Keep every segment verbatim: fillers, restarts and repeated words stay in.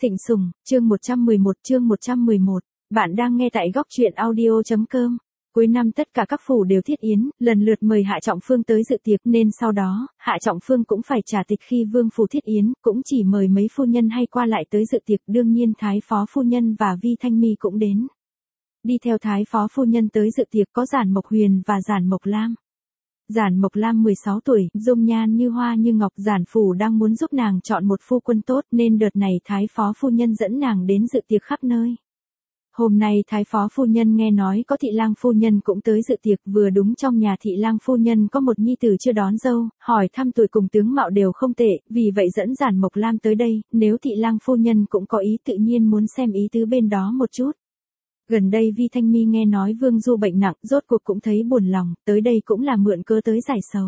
Thịnh Sùng, chương một trăm mười một, chương một trăm mười một. Bạn đang nghe tại góc truyện audio.com. Cuối năm tất cả các phủ đều thiết yến, lần lượt mời Hạ Trọng Phương tới dự tiệc nên sau đó, Hạ Trọng Phương cũng phải trả tịch khi vương phủ thiết yến, cũng chỉ mời mấy phu nhân hay qua lại tới dự tiệc, đương nhiên Thái Phó Phu Nhân và Vi Thanh Mi cũng đến. Đi theo Thái Phó Phu Nhân tới dự tiệc có Giản Mộc Huyền và Giản Mộc Lam. Giản Mộc Lam mười sáu tuổi, dung nhan như hoa như ngọc, Giản phủ đang muốn giúp nàng chọn một phu quân tốt nên đợt này Thái Phó Phu Nhân dẫn nàng đến dự tiệc khắp nơi. Hôm nay Thái Phó Phu Nhân nghe nói có Thị Lang Phu Nhân cũng tới dự tiệc, vừa đúng trong nhà Thị Lang Phu Nhân có một nhi tử chưa đón dâu, hỏi thăm tuổi cùng tướng mạo đều không tệ, vì vậy dẫn Giản Mộc Lam tới đây, nếu Thị Lang Phu Nhân cũng có ý tự nhiên muốn xem ý tứ bên đó một chút. Gần đây Vi Thanh Mi nghe nói Vương Du bệnh nặng, rốt cuộc cũng thấy buồn lòng, tới đây cũng là mượn cớ tới giải sầu.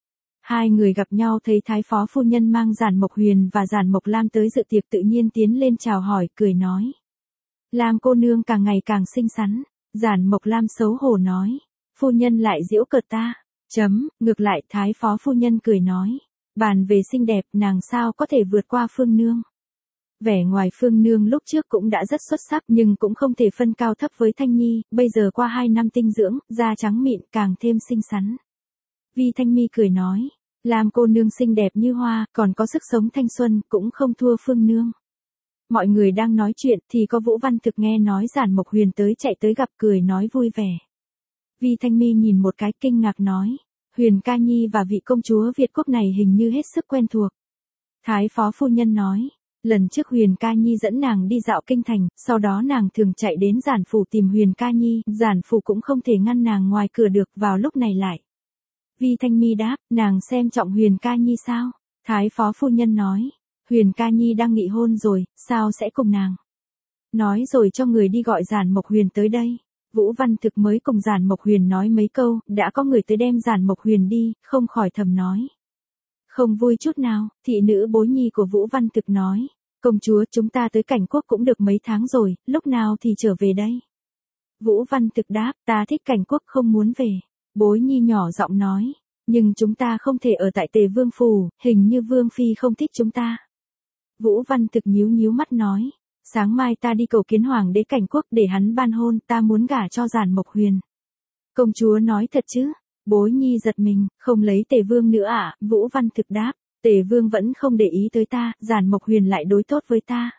Hai người gặp nhau thấy Thái Phó Phu Nhân mang Giản Mộc Huyền và Giản Mộc Lam tới dự tiệc tự nhiên tiến lên chào hỏi, cười nói. Lam cô nương càng ngày càng xinh xắn. Giản Mộc Lam xấu hổ nói. Phu nhân lại giễu cợt ta. Chấm, ngược lại Thái Phó Phu Nhân cười nói. Bàn về xinh đẹp nàng sao có thể vượt qua Phương Nương. Vẻ ngoài Phương Nương lúc trước cũng đã rất xuất sắc nhưng cũng không thể phân cao thấp với Thanh Nhi, bây giờ qua hai năm tinh dưỡng, da trắng mịn càng thêm xinh xắn. Vi Thanh Mi cười nói, Lam cô nương xinh đẹp như hoa, còn có sức sống thanh xuân, cũng không thua Phương Nương. Mọi người đang nói chuyện thì có Vũ Văn Thực nghe nói Giản Mộc Huyền tới chạy tới gặp, cười nói vui vẻ. Vi Thanh Mi nhìn một cái kinh ngạc nói, Huyền ca nhi và vị công chúa Việt quốc này hình như hết sức quen thuộc. Thái Phó Phu Nhân nói. Lần trước Huyền ca nhi dẫn nàng đi dạo kinh thành, sau đó nàng thường chạy đến Giản phủ tìm Huyền ca nhi, Giản phủ cũng không thể ngăn nàng ngoài cửa được, vào lúc này lại. Vi Thanh Mi đáp, nàng xem trọng Huyền ca nhi sao? Thái Phó Phu Nhân nói, Huyền ca nhi đang nghị hôn rồi, sao sẽ cùng nàng? Nói rồi cho người đi gọi Giản Mộc Huyền tới đây. Vũ Văn Thực mới cùng Giản Mộc Huyền nói mấy câu, đã có người tới đem Giản Mộc Huyền đi, không khỏi thầm nói. Không vui chút nào, thị nữ bối nhi của Vũ Văn Thực nói. Công chúa chúng ta tới Cảnh Quốc cũng được mấy tháng rồi, lúc nào thì trở về đây? Vũ Văn Thực đáp, ta thích Cảnh Quốc không muốn về. Bối nhi nhỏ giọng nói, nhưng chúng ta không thể ở tại Tề Vương phủ, hình như Vương Phi không thích chúng ta. Vũ Văn Thực nhíu nhíu mắt nói, sáng mai ta đi cầu kiến Hoàng đế Cảnh Quốc để hắn ban hôn, ta muốn gả cho Giản Mộc Huyền. Công chúa nói thật chứ? Bối nhi giật mình, không lấy Tề Vương nữa à? Vũ Văn Thực đáp, Tề Vương vẫn không để ý tới ta, Giản Mộc Huyền lại đối tốt với ta.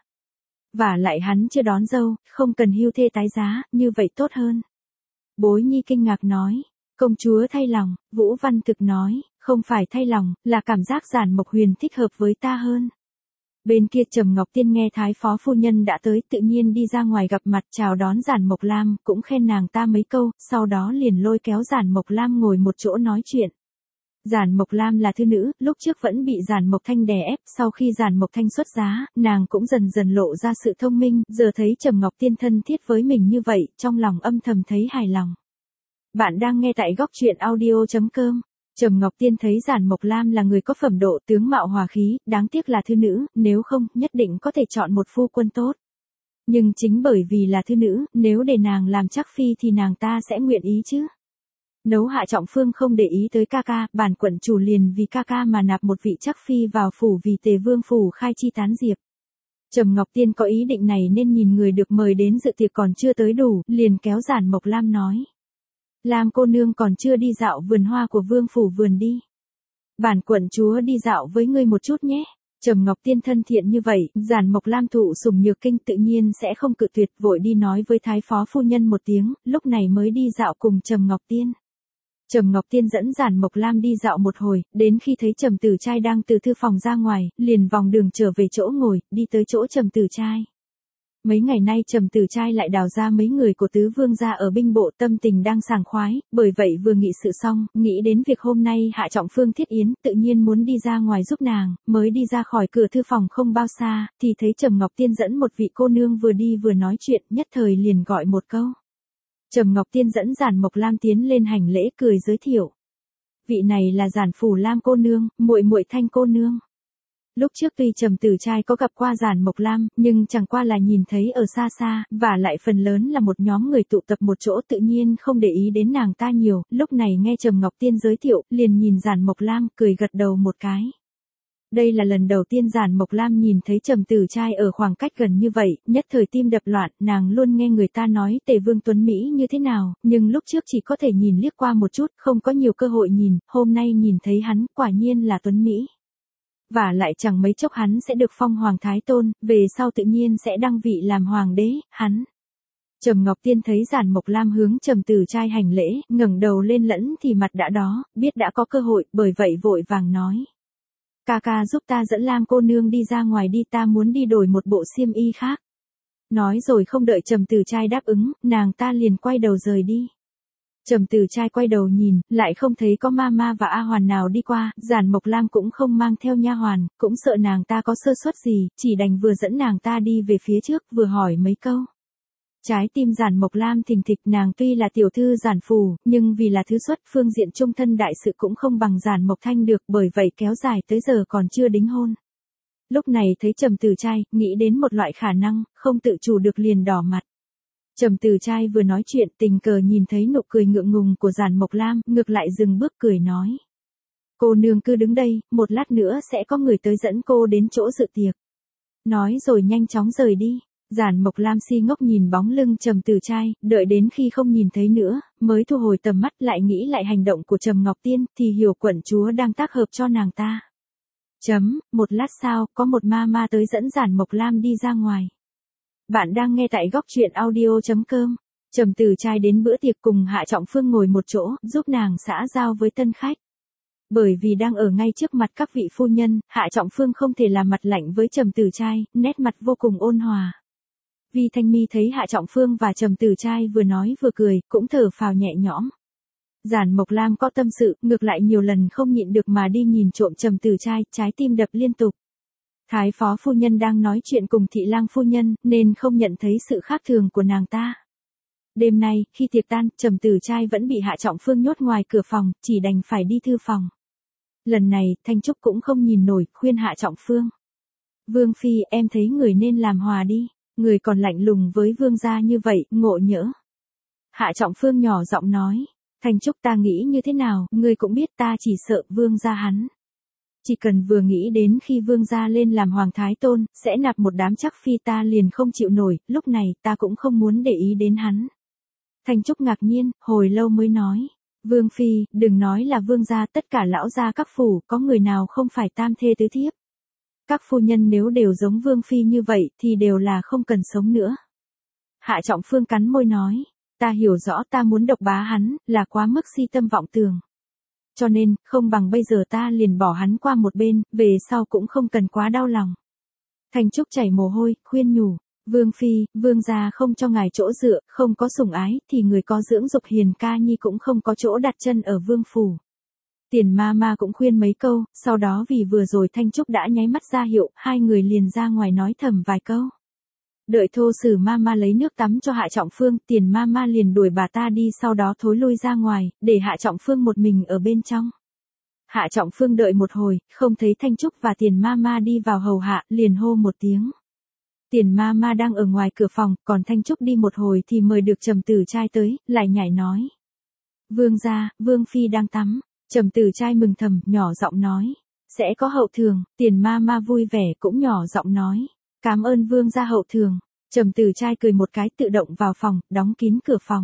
Và lại hắn chưa đón dâu, không cần hưu thê tái giá, như vậy tốt hơn. Bối nhi kinh ngạc nói, công chúa thay lòng. Vũ Văn Thực nói, không phải thay lòng, là cảm giác Giản Mộc Huyền thích hợp với ta hơn. Bên kia Trầm Ngọc Tiên nghe Thái Phó Phu Nhân đã tới, tự nhiên đi ra ngoài gặp mặt chào đón Giản Mộc Lam, cũng khen nàng ta mấy câu, sau đó liền lôi kéo Giản Mộc Lam ngồi một chỗ nói chuyện. Giản Mộc Lam là thư nữ, lúc trước vẫn bị Giản Mộc Thanh đè ép, sau khi Giản Mộc Thanh xuất giá, nàng cũng dần dần lộ ra sự thông minh, giờ thấy Trầm Ngọc Tiên thân thiết với mình như vậy, trong lòng âm thầm thấy hài lòng. Bạn đang nghe tại góc truyện audio.com. Trầm Ngọc Tiên thấy Giản Mộc Lam là người có phẩm độ, tướng mạo hòa khí, đáng tiếc là thư nữ, nếu không, nhất định có thể chọn một phu quân tốt. Nhưng chính bởi vì là thư nữ, nếu để nàng làm chắc phi thì nàng ta sẽ nguyện ý chứ. Nấu Hạ Trọng Phương không để ý tới ca ca, bản quận chủ liền vì ca ca mà nạp một vị chắc phi vào phủ vì Tề Vương phủ khai chi tán diệp. Trầm Ngọc Tiên có ý định này nên nhìn người được mời đến dự tiệc còn chưa tới đủ, liền kéo Giản Mộc Lam nói. Lam cô nương còn chưa đi dạo vườn hoa của Vương phủ vườn đi. Bản quận chúa đi dạo với ngươi một chút nhé. Trầm Ngọc Tiên thân thiện như vậy, Giản Mộc Lam thụ sủng nhược kinh tự nhiên sẽ không cự tuyệt, vội đi nói với Thái Phó Phu Nhân một tiếng, lúc này mới đi dạo cùng Trầm Ngọc Tiên. Trầm Ngọc Tiên dẫn Giản Mộc Lam đi dạo một hồi, đến khi thấy Trầm Tử Trai đang từ thư phòng ra ngoài, liền vòng đường trở về chỗ ngồi, đi tới chỗ Trầm Tử Trai. Mấy ngày nay Trầm Tử Trai lại đào ra mấy người của tứ vương gia ở binh bộ, tâm tình đang sảng khoái, bởi vậy vừa nghị sự xong, nghĩ đến việc hôm nay Hạ Trọng Phương thiết yến, tự nhiên muốn đi ra ngoài giúp nàng, mới đi ra khỏi cửa thư phòng không bao xa, thì thấy Trầm Ngọc Tiên dẫn một vị cô nương vừa đi vừa nói chuyện, nhất thời liền gọi một câu. Trầm Ngọc Tiên dẫn Giản Mộc Lam tiến lên hành lễ, cười giới thiệu. Vị này là Giản phủ Lam cô nương, muội muội Thanh cô nương. Lúc trước tuy Trầm Tử Trai có gặp qua Giản Mộc Lam, nhưng chẳng qua là nhìn thấy ở xa xa, và lại phần lớn là một nhóm người tụ tập một chỗ tự nhiên không để ý đến nàng ta nhiều, lúc này nghe Trầm Ngọc Tiên giới thiệu, liền nhìn Giản Mộc Lam, cười gật đầu một cái. Đây là lần đầu tiên Giản Mộc Lam nhìn thấy Trầm Tử Trai ở khoảng cách gần như vậy, nhất thời tim đập loạn, nàng luôn nghe người ta nói Tề Vương Tuấn Mỹ như thế nào, nhưng lúc trước chỉ có thể nhìn liếc qua một chút, không có nhiều cơ hội nhìn, hôm nay nhìn thấy hắn, quả nhiên là Tuấn Mỹ. Và lại chẳng mấy chốc hắn sẽ được phong Hoàng Thái Tôn, về sau tự nhiên sẽ đăng vị làm Hoàng đế, hắn. Trầm Ngọc Tiên thấy Giản Mộc Lam hướng Trầm Tử Trai hành lễ, ngẩng đầu lên lẫn thì mặt đã đó, biết đã có cơ hội, bởi vậy vội vàng nói. Ca ca giúp ta dẫn Lam cô nương đi ra ngoài đi, ta muốn đi đổi một bộ xiêm y khác. Nói rồi không đợi Trầm Tử Trai đáp ứng, nàng ta liền quay đầu rời đi. Trầm Tử Trai quay đầu nhìn, lại không thấy có Mama và A Hoàn nào đi qua, Giản Mộc Lam cũng không mang theo nha hoàn, cũng sợ nàng ta có sơ suất gì, chỉ đành vừa dẫn nàng ta đi về phía trước, vừa hỏi mấy câu. Trái tim Giản Mộc Lam thình thịch, nàng tuy là tiểu thư Giản phủ, nhưng vì là thứ xuất phương diện trung thân đại sự cũng không bằng Giản Mộc Thanh được, bởi vậy kéo dài tới giờ còn chưa đính hôn. Lúc này thấy Trầm Tử Trai, nghĩ đến một loại khả năng, không tự chủ được liền đỏ mặt. Trầm Tử Trai vừa nói chuyện, tình cờ nhìn thấy nụ cười ngượng ngùng của Giản Mộc Lam, ngược lại dừng bước cười nói. Cô nương cứ đứng đây, một lát nữa sẽ có người tới dẫn cô đến chỗ dự tiệc. Nói rồi nhanh chóng rời đi. Giản Mộc Lam si ngốc nhìn bóng lưng Trầm Tử Trai, đợi đến khi không nhìn thấy nữa, mới thu hồi tầm mắt lại nghĩ lại hành động của Trầm Ngọc Tiên, thì hiểu quận chúa đang tác hợp cho nàng ta. Chấm, một lát sau, có một ma ma tới dẫn Giản Mộc Lam đi ra ngoài. Bạn đang nghe tại góc truyện audio chấm com. Trầm Tử Trai đến bữa tiệc cùng Hạ Trọng Phương ngồi một chỗ, giúp nàng xã giao với tân khách. Bởi vì đang ở ngay trước mặt các vị phu nhân, Hạ Trọng Phương không thể làm mặt lạnh với Trầm Tử Trai, nét mặt vô cùng ôn hòa. Vi Thanh Mi thấy Hạ Trọng Phương và Trầm Tử Trai vừa nói vừa cười, cũng thở phào nhẹ nhõm. Giản Mộc Lam có tâm sự, ngược lại nhiều lần không nhịn được mà đi nhìn trộm Trầm Tử Trai, trái tim đập liên tục. Thái phó phu nhân đang nói chuyện cùng thị lang phu nhân, nên không nhận thấy sự khác thường của nàng ta. Đêm nay, khi tiệc tan, Trầm Tử Trai vẫn bị Hạ Trọng Phương nhốt ngoài cửa phòng, chỉ đành phải đi thư phòng. Lần này, Thanh Trúc cũng không nhìn nổi, khuyên Hạ Trọng Phương. Vương phi, em thấy người nên làm hòa đi. Người còn lạnh lùng với vương gia như vậy, ngộ nhỡ. Hạ Trọng Phương nhỏ giọng nói. Thanh Trúc, ta nghĩ như thế nào, ngươi cũng biết ta chỉ sợ vương gia hắn. Chỉ cần vừa nghĩ đến khi vương gia lên làm Hoàng Thái Tôn, sẽ nạp một đám chắc phi ta liền không chịu nổi, lúc này ta cũng không muốn để ý đến hắn. Thanh Trúc ngạc nhiên, hồi lâu mới nói. Vương phi, đừng nói là vương gia, tất cả lão gia các phủ, có người nào không phải tam thê tứ thiếp. Các phu nhân nếu đều giống vương phi như vậy, thì đều là không cần sống nữa. Hạ Trọng Phương cắn môi nói. Ta hiểu rõ ta muốn độc bá hắn, là quá mức si tâm vọng tưởng. Cho nên, không bằng bây giờ ta liền bỏ hắn qua một bên, về sau cũng không cần quá đau lòng. Thanh Trúc chảy mồ hôi, khuyên nhủ. Vương phi, vương gia không cho ngài chỗ dựa, không có sủng ái, thì người có dưỡng dục hiền ca nhi cũng không có chỗ đặt chân ở vương phủ. Tiền ma ma cũng khuyên mấy câu, sau đó vì vừa rồi Thanh Trúc đã nháy mắt ra hiệu, hai người liền ra ngoài nói thầm vài câu. Đợi Thô Sử ma ma lấy nước tắm cho Hạ Trọng Phương, Tiền ma ma liền đuổi bà ta đi, sau đó thối lui ra ngoài, để Hạ Trọng Phương một mình ở bên trong. Hạ Trọng Phương đợi một hồi, không thấy Thanh Trúc và Tiền ma ma đi vào hầu hạ, liền hô một tiếng. Tiền ma ma đang ở ngoài cửa phòng, còn Thanh Trúc đi một hồi thì mời được Trầm Tử Trai tới, lại nhảy nói. Vương gia, vương phi đang tắm. Trầm Tử Trai mừng thầm, nhỏ giọng nói. Sẽ có hậu thường. Tiền ma ma vui vẻ cũng nhỏ giọng nói. Cảm ơn vương gia hậu thường. Trầm Tử Trai cười một cái, tự động vào phòng, đóng kín cửa phòng.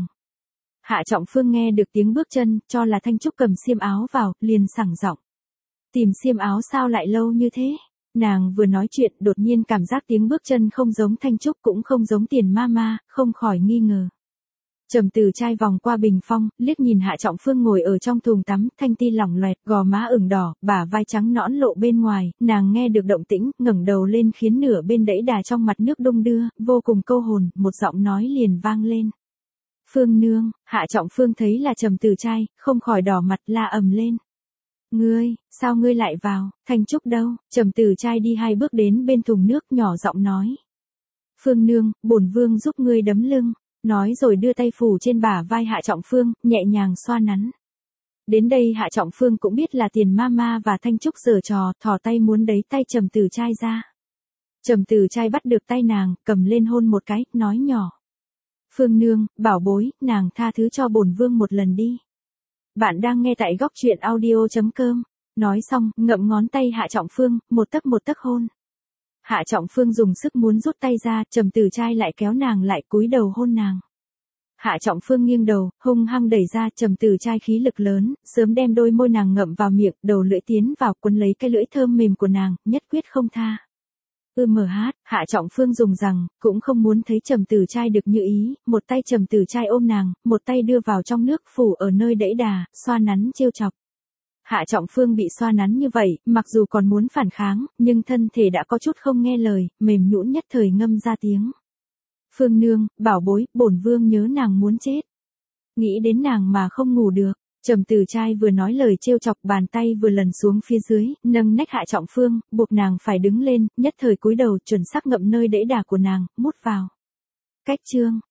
Hạ Trọng Phương nghe được tiếng bước chân, cho là Thanh Trúc cầm xiêm áo vào, liền sảng giọng. Tìm xiêm áo sao lại lâu như thế? Nàng vừa nói chuyện, đột nhiên cảm giác tiếng bước chân không giống Thanh Trúc cũng không giống Tiền ma ma, không khỏi nghi ngờ. Trầm Tử Trai vòng qua bình phong, liếc nhìn Hạ Trọng Phương ngồi ở trong thùng tắm, thanh ti lỏng loẹt, gò má ửng đỏ, bả vai trắng nõn lộ bên ngoài, nàng nghe được động tĩnh, ngẩng đầu lên khiến nửa bên đẫy đà trong mặt nước đung đưa, vô cùng câu hồn, một giọng nói liền vang lên. Phương nương, Hạ Trọng Phương thấy là Trầm Tử Trai, không khỏi đỏ mặt la ầm lên. Ngươi, sao ngươi lại vào, Thanh Trúc đâu? Trầm Tử Trai đi hai bước đến bên thùng nước, nhỏ giọng nói. Phương nương, bổn vương giúp ngươi đấm lưng. Nói rồi đưa tay phủ trên bả vai Hạ Trọng Phương, nhẹ nhàng xoa nắn. Đến đây Hạ Trọng Phương cũng biết là Tiền ma ma và Thanh Trúc giở trò, thò tay muốn đẩy tay Trầm Tử Trai ra. Trầm Tử Trai bắt được tay nàng, cầm lên hôn một cái, nói nhỏ. Phương nương, bảo bối, nàng tha thứ cho bổn vương một lần đi. Bạn đang nghe tại góc truyện audio chấm com. Nói xong, ngậm ngón tay Hạ Trọng Phương, một tấc một tấc hôn. Hạ Trọng Phương dùng sức muốn rút tay ra, Trầm Tử Trai lại kéo nàng lại cúi đầu hôn nàng. Hạ Trọng Phương nghiêng đầu, hung hăng đẩy ra, Trầm Tử Trai khí lực lớn, sớm đem đôi môi nàng ngậm vào miệng, đầu lưỡi tiến vào quấn lấy cái lưỡi thơm mềm của nàng, nhất quyết không tha. Ư mờ hát, Hạ Trọng Phương dùng rằng, cũng không muốn thấy Trầm Tử Trai được như ý, một tay Trầm Tử Trai ôm nàng, một tay đưa vào trong nước phủ ở nơi đẫy đà, xoa nắn trêu chọc. Hạ Trọng Phương bị xoa nắn như vậy, mặc dù còn muốn phản kháng, nhưng thân thể đã có chút không nghe lời, mềm nhũn nhất thời ngâm ra tiếng. Phương nương, bảo bối, bổn vương nhớ nàng muốn chết. Nghĩ đến nàng mà không ngủ được. Trầm Tử Trai vừa nói lời trêu chọc, bàn tay vừa lần xuống phía dưới, nâng nách Hạ Trọng Phương, buộc nàng phải đứng lên, nhất thời cúi đầu chuẩn xác ngậm nơi đẫy đà của nàng, mút vào. Cách chương